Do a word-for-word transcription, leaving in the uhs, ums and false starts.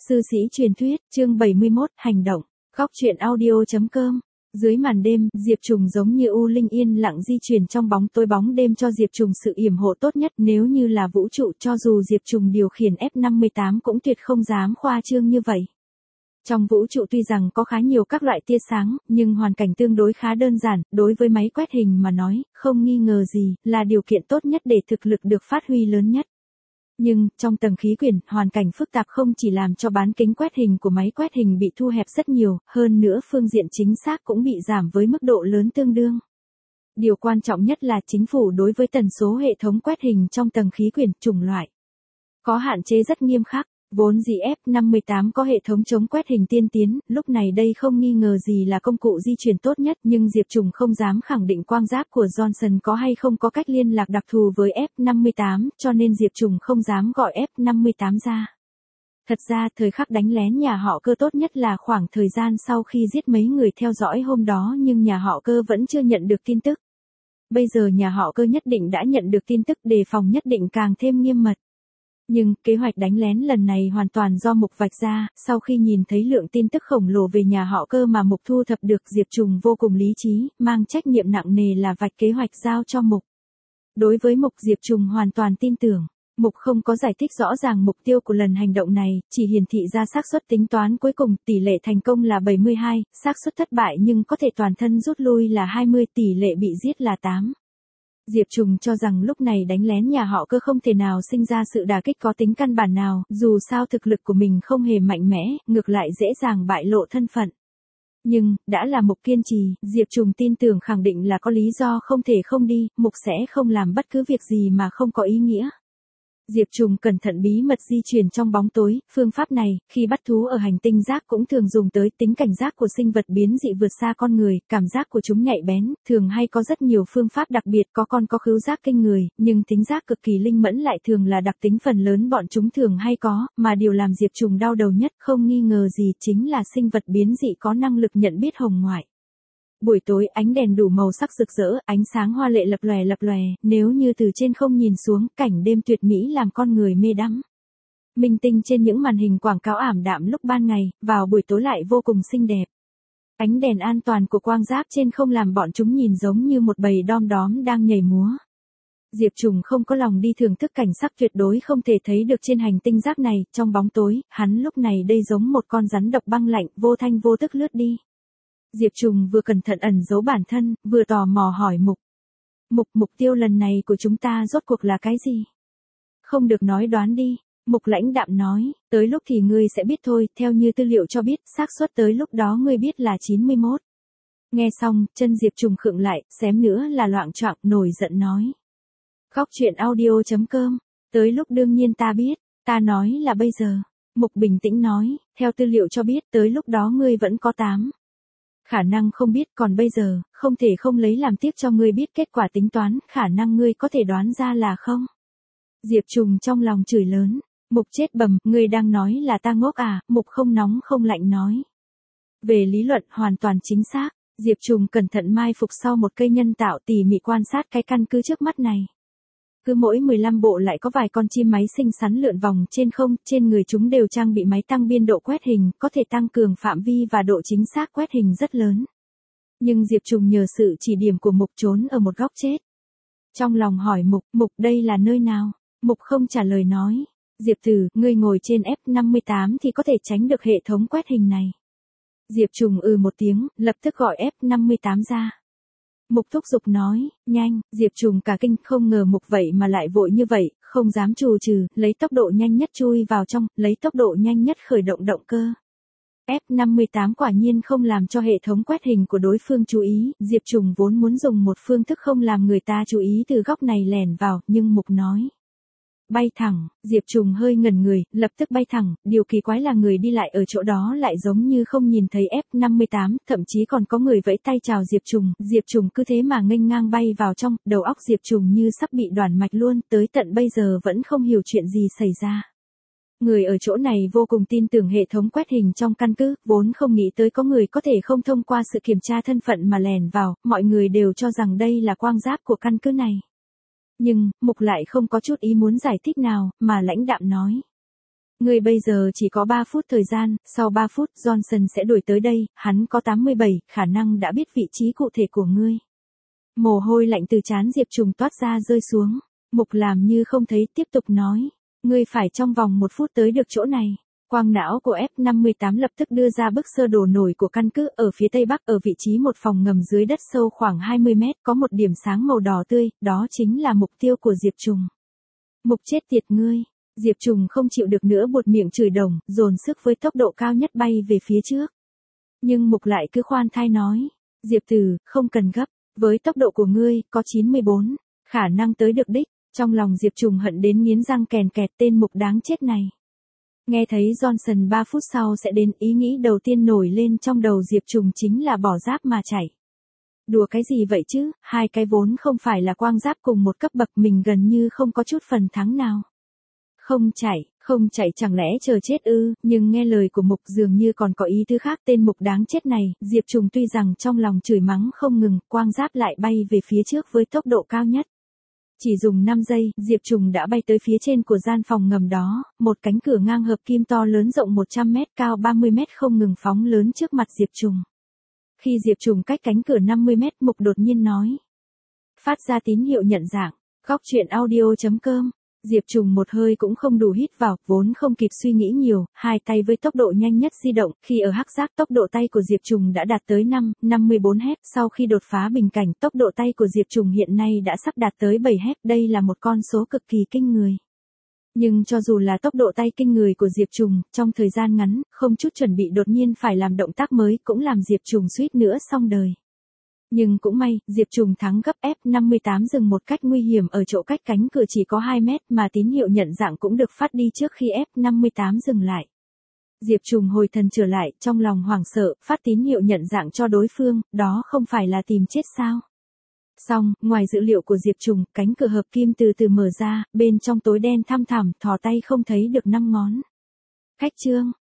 Sư sĩ truyền thuyết, chương bảy mươi mốt, hành động. Góc truyện audio.com. Dưới màn đêm, Diệp Trùng giống như u linh yên lặng di chuyển trong bóng tối bóng đêm cho Diệp Trùng sự yểm hộ tốt nhất. Nếu như là vũ trụ, cho dù Diệp Trùng điều khiển F năm mươi tám cũng tuyệt không dám khoa trương như vậy. Trong vũ trụ tuy rằng có khá nhiều các loại tia sáng, nhưng hoàn cảnh tương đối khá đơn giản, đối với máy quét hình mà nói, không nghi ngờ gì, là điều kiện tốt nhất để thực lực được phát huy lớn nhất. Nhưng, trong tầng khí quyển, hoàn cảnh phức tạp không chỉ làm cho bán kính quét hình của máy quét hình bị thu hẹp rất nhiều, hơn nữa phương diện chính xác cũng bị giảm với mức độ lớn tương đương. Điều quan trọng nhất là chính phủ đối với tần số hệ thống quét hình trong tầng khí quyển chủng loại có hạn chế rất nghiêm khắc. Vốn dĩ F năm mươi tám có hệ thống chống quét hình tiên tiến, lúc này đây không nghi ngờ gì là công cụ di chuyển tốt nhất, nhưng Diệp Trùng không dám khẳng định quang giáp của Johnson có hay không có cách liên lạc đặc thù với F năm mươi tám, cho nên Diệp Trùng không dám gọi F năm mươi tám ra. Thật ra, thời khắc đánh lén nhà họ Cơ tốt nhất là khoảng thời gian sau khi giết mấy người theo dõi hôm đó, nhưng nhà họ Cơ vẫn chưa nhận được tin tức. Bây giờ nhà họ Cơ nhất định đã nhận được tin tức, đề phòng nhất định càng thêm nghiêm mật. Nhưng, kế hoạch đánh lén lần này hoàn toàn do Mục vạch ra, sau khi nhìn thấy lượng tin tức khổng lồ về nhà họ Cơ mà Mục thu thập được, Diệp Trùng vô cùng lý trí, mang trách nhiệm nặng nề là vạch kế hoạch giao cho Mục. Đối với Mục, Diệp Trùng hoàn toàn tin tưởng. Mục không có giải thích rõ ràng mục tiêu của lần hành động này, chỉ hiển thị ra xác suất tính toán cuối cùng, tỷ lệ thành công là bảy mươi hai, xác suất thất bại nhưng có thể toàn thân rút lui là hai mươi, tỷ lệ bị giết là tám. Diệp Trùng cho rằng lúc này đánh lén nhà họ Cơ không thể nào sinh ra sự đả kích có tính căn bản nào, dù sao thực lực của mình không hề mạnh mẽ, ngược lại dễ dàng bại lộ thân phận. Nhưng, đã là Mục kiên trì, Diệp Trùng tin tưởng khẳng định là có lý do không thể không đi, Mục sẽ không làm bất cứ việc gì mà không có ý nghĩa. Diệp Trùng cẩn thận bí mật di chuyển trong bóng tối, phương pháp này, khi bắt thú ở hành tinh giác cũng thường dùng tới. Tính cảnh giác của sinh vật biến dị vượt xa con người, cảm giác của chúng nhạy bén, thường hay có rất nhiều phương pháp đặc biệt, có con có khứu giác kinh người, nhưng tính giác cực kỳ linh mẫn lại thường là đặc tính phần lớn bọn chúng thường hay có, mà điều làm Diệp Trùng đau đầu nhất không nghi ngờ gì chính là sinh vật biến dị có năng lực nhận biết hồng ngoại. Buổi tối ánh đèn đủ màu sắc rực rỡ, ánh sáng hoa lệ lập lòe lập lòe, nếu như từ trên không nhìn xuống, cảnh đêm tuyệt mỹ làm con người mê đắm. Minh tinh trên những màn hình quảng cáo ảm đạm lúc ban ngày, vào buổi tối lại vô cùng xinh đẹp. Ánh đèn an toàn của quang giáp trên không làm bọn chúng nhìn giống như một bầy đom đóm đang nhảy múa. Diệp Trùng không có lòng đi thưởng thức cảnh sắc tuyệt đối không thể thấy được trên hành tinh giác này, trong bóng tối, hắn lúc này đây giống một con rắn độc băng lạnh, vô thanh vô tức lướt đi. Diệp Trùng vừa cẩn thận ẩn giấu bản thân, vừa tò mò hỏi Mục. Mục, mục tiêu lần này của chúng ta rốt cuộc là cái gì? Không được nói đoán đi. Mục lãnh đạm nói, tới lúc thì ngươi sẽ biết thôi, theo như tư liệu cho biết, xác suất tới lúc đó ngươi biết là chín mươi mốt. Nghe xong, chân Diệp Trùng khựng lại, xém nữa là loạng choạng, nổi giận nói. Góc truyện audio.com, tới lúc đương nhiên ta biết, ta nói là bây giờ. Mục bình tĩnh nói, theo tư liệu cho biết, tới lúc đó ngươi vẫn có tám. Khả năng không biết, còn bây giờ, không thể không lấy làm tiếc cho ngươi biết kết quả tính toán, khả năng ngươi có thể đoán ra là không. Diệp Trùng trong lòng chửi lớn, Mục chết bầm, ngươi đang nói là ta ngốc à, Mục không nóng không lạnh nói. Về lý luận hoàn toàn chính xác, Diệp Trùng cẩn thận mai phục sau một cây nhân tạo tỉ mỉ quan sát cái căn cứ trước mắt này. Cứ mỗi mười lăm bộ lại có vài con chim máy xinh xắn lượn vòng trên không, trên người chúng đều trang bị máy tăng biên độ quét hình, có thể tăng cường phạm vi và độ chính xác quét hình rất lớn. Nhưng Diệp Trùng nhờ sự chỉ điểm của Mục trốn ở một góc chết. Trong lòng hỏi Mục, Mục đây là nơi nào? Mục không trả lời nói. Diệp Tử, ngươi ngồi trên F năm mươi tám thì có thể tránh được hệ thống quét hình này. Diệp Trùng ừ một tiếng, lập tức gọi F năm mươi tám ra. Mục thúc giục nói, nhanh, Diệp Trùng cả kinh, không ngờ Mục vậy mà lại vội như vậy, không dám trù trừ, lấy tốc độ nhanh nhất chui vào trong, lấy tốc độ nhanh nhất khởi động động cơ. F năm mươi tám quả nhiên không làm cho hệ thống quét hình của đối phương chú ý, Diệp Trùng vốn muốn dùng một phương thức không làm người ta chú ý từ góc này lẻn vào, nhưng Mục nói. Bay thẳng, Diệp Trùng hơi ngẩn người, lập tức bay thẳng, điều kỳ quái là người đi lại ở chỗ đó lại giống như không nhìn thấy F năm mươi tám, thậm chí còn có người vẫy tay chào Diệp Trùng, Diệp Trùng cứ thế mà nghênh ngang bay vào trong, đầu óc Diệp Trùng như sắp bị đoản mạch luôn, tới tận bây giờ vẫn không hiểu chuyện gì xảy ra. Người ở chỗ này vô cùng tin tưởng hệ thống quét hình trong căn cứ, vốn không nghĩ tới có người có thể không thông qua sự kiểm tra thân phận mà lẻn vào, mọi người đều cho rằng đây là quang giáp của căn cứ này. Nhưng, Mục lại không có chút ý muốn giải thích nào, mà lãnh đạm nói. Ngươi bây giờ chỉ có ba phút thời gian, sau ba phút Johnson sẽ đuổi tới đây, hắn có tám mươi bảy, khả năng đã biết vị trí cụ thể của ngươi. Mồ hôi lạnh từ trán Diệp Trùng toát ra rơi xuống. Mục làm như không thấy, tiếp tục nói. Ngươi phải trong vòng một phút tới được chỗ này. Quang não của F năm mươi tám lập tức đưa ra bức sơ đồ nổi của căn cứ ở phía tây bắc, ở vị trí một phòng ngầm dưới đất sâu khoảng hai mươi mét, có một điểm sáng màu đỏ tươi, đó chính là mục tiêu của Diệp Trùng. Mục chết tiệt ngươi. Diệp Trùng không chịu được nữa buột miệng chửi đồng, dồn sức với tốc độ cao nhất bay về phía trước. Nhưng Mục lại cứ khoan thai nói. Diệp Tử, không cần gấp, với tốc độ của ngươi, có chín mươi bốn, khả năng tới được đích. Trong lòng Diệp Trùng hận đến nghiến răng kèn kẹt, tên Mục đáng chết này. Nghe thấy Johnson ba phút sau sẽ đến, ý nghĩ đầu tiên nổi lên trong đầu Diệp Trùng chính là bỏ giáp mà chạy. Đùa cái gì vậy chứ, hai cái vốn không phải là quang giáp cùng một cấp bậc, mình gần như không có chút phần thắng nào. Không chạy, không chạy chẳng lẽ chờ chết ư, nhưng nghe lời của Mục dường như còn có ý thứ khác, tên Mục đáng chết này, Diệp Trùng tuy rằng trong lòng chửi mắng không ngừng, quang giáp lại bay về phía trước với tốc độ cao nhất. Chỉ dùng năm giây, Diệp Trùng đã bay tới phía trên của gian phòng ngầm đó, một cánh cửa ngang hợp kim to lớn rộng một trăm mét, cao ba mươi mét không ngừng phóng lớn trước mặt Diệp Trùng. Khi Diệp Trùng cách cánh cửa năm mươi mét, Mục đột nhiên nói. Phát ra tín hiệu nhận dạng, góc truyện audio chấm com. Diệp Trùng một hơi cũng không đủ hít vào, vốn không kịp suy nghĩ nhiều, hai tay với tốc độ nhanh nhất di động, khi ở hắc giác tốc độ tay của Diệp Trùng đã đạt tới năm, năm mươi bốn héc, sau khi đột phá bình cảnh, tốc độ tay của Diệp Trùng hiện nay đã sắp đạt tới bảy héc, đây là một con số cực kỳ kinh người. Nhưng cho dù là tốc độ tay kinh người của Diệp Trùng, trong thời gian ngắn, không chút chuẩn bị đột nhiên phải làm động tác mới, cũng làm Diệp Trùng suýt nữa xong đời. Nhưng cũng may, Diệp Trùng thắng gấp F năm mươi tám dừng một cách nguy hiểm ở chỗ cách cánh cửa chỉ có hai mét, mà tín hiệu nhận dạng cũng được phát đi trước khi F năm mươi tám dừng lại. Diệp Trùng hồi thần trở lại, trong lòng hoảng sợ, phát tín hiệu nhận dạng cho đối phương, đó không phải là tìm chết sao? Xong, ngoài dữ liệu của Diệp Trùng, cánh cửa hợp kim từ từ mở ra, bên trong tối đen thăm thẳm, thò tay không thấy được năm ngón. Cách chương